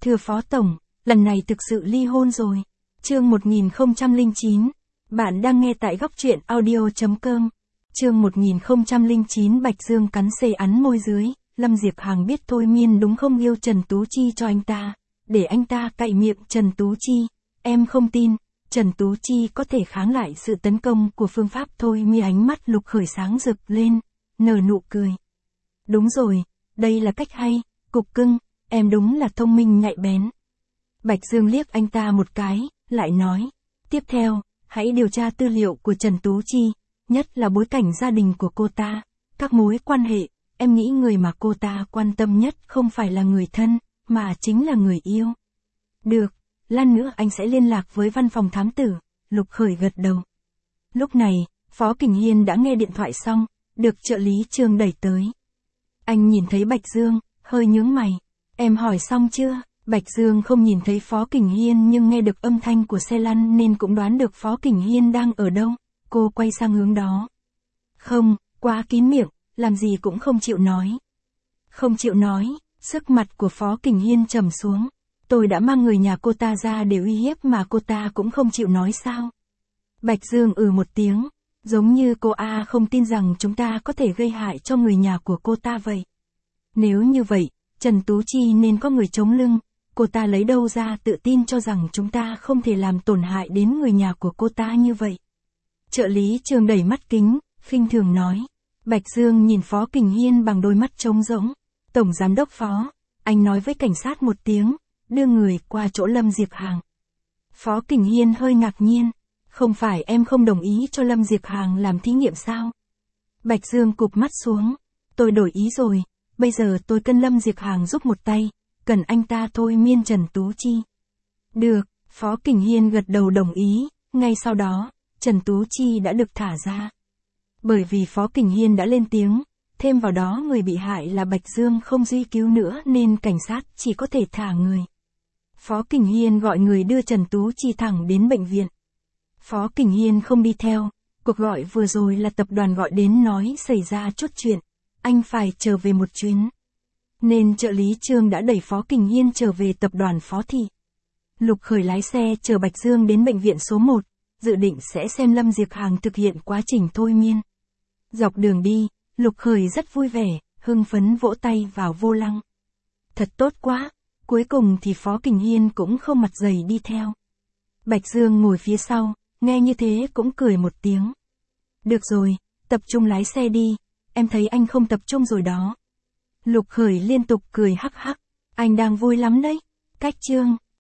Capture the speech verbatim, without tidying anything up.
Thưa Phó Tổng, lần này thực sự ly hôn rồi. Chương một nghìn không trăm lẻ chín. Bạn đang nghe tại góc truyện audio chấm com. Chương một nghìn không trăm lẻ chín. Bạch Dương cắn xê ắn môi dưới. Lâm Diệp Hằng biết thôi miên đúng không yêu Trần Tú Chi cho anh ta. Để anh ta cạy miệng Trần Tú Chi. Em không tin, Trần Tú Chi có thể kháng lại sự tấn công của phương pháp thôi mi. Ánh mắt Lục Khởi sáng rực lên, nở nụ cười. Đúng rồi, đây là cách hay, Cục Cưng, em đúng là thông minh nhạy bén. Bạch Dương liếc anh ta một cái, lại nói. Tiếp theo, hãy điều tra tư liệu của Trần Tú Chi, nhất là bối cảnh gia đình của cô ta, các mối quan hệ. Em nghĩ người mà cô ta quan tâm nhất không phải là người thân, mà chính là người yêu. Được, lát nữa anh sẽ liên lạc với văn phòng thám tử. Lục Khởi gật đầu. Lúc này, Phó Kình Hiên đã nghe điện thoại xong, được trợ lý Trương đẩy tới. Anh nhìn thấy Bạch Dương, hơi nhướng mày. Em hỏi xong chưa? Bạch Dương không nhìn thấy Phó Kình Hiên nhưng nghe được âm thanh của xe lăn nên cũng đoán được Phó Kình Hiên đang ở đâu. Cô quay sang hướng đó. Không, quá kín miệng, làm gì cũng không chịu nói. Không chịu nói, sức mặt của Phó Kình Hiên trầm xuống. Tôi đã mang người nhà cô ta ra để uy hiếp mà cô ta cũng không chịu nói sao? Bạch Dương ừ một tiếng, giống như cô A không tin rằng chúng ta có thể gây hại cho người nhà của cô ta vậy. Nếu như vậy, Trần Tú Chi nên có người chống lưng, cô ta lấy đâu ra tự tin cho rằng chúng ta không thể làm tổn hại đến người nhà của cô ta như vậy? Trợ lý Trương đẩy mắt kính, khinh thường nói. Bạch Dương nhìn Phó Kình Hiên bằng đôi mắt trống rỗng. Tổng Giám đốc Phó, anh nói với cảnh sát một tiếng, đưa người qua chỗ Lâm Diệp Hằng. Phó Kình Hiên hơi ngạc nhiên. Không phải em không đồng ý cho Lâm Diệp Hằng làm thí nghiệm sao? Bạch Dương cụp mắt xuống. Tôi đổi ý rồi, bây giờ tôi cần Lâm Diệp Hằng giúp một tay, cần anh ta thôi miên Trần Tú Chi. Được, Phó Kình Hiên gật đầu đồng ý, ngay sau đó, Trần Tú Chi đã được thả ra. Bởi vì Phó Kình Hiên đã lên tiếng, thêm vào đó người bị hại là Bạch Dương không truy cứu nữa nên cảnh sát chỉ có thể thả người. Phó Kình Hiên gọi người đưa Trần Tú Chi thẳng đến bệnh viện. Phó Kình Hiên không đi theo, cuộc gọi vừa rồi là tập đoàn gọi đến nói xảy ra chút chuyện, anh phải trở về một chuyến. Nên trợ lý Trương đã đẩy Phó Kình Hiên trở về tập đoàn Phó Thị. Lục Khởi lái xe chở Bạch Dương đến bệnh viện số một, dự định sẽ xem Lâm Diệp Hằng thực hiện quá trình thôi miên. Dọc đường đi, Lục Khởi rất vui vẻ, hưng phấn vỗ tay vào vô lăng. Thật tốt quá, cuối cùng thì Phó Kình Hiên cũng không mặt dày đi theo. Bạch Dương ngồi phía sau, nghe như thế cũng cười một tiếng. Được rồi, tập trung lái xe đi, em thấy anh không tập trung rồi đó. Lục Khởi liên tục cười hắc hắc, anh đang vui lắm đấy. Cách Trương,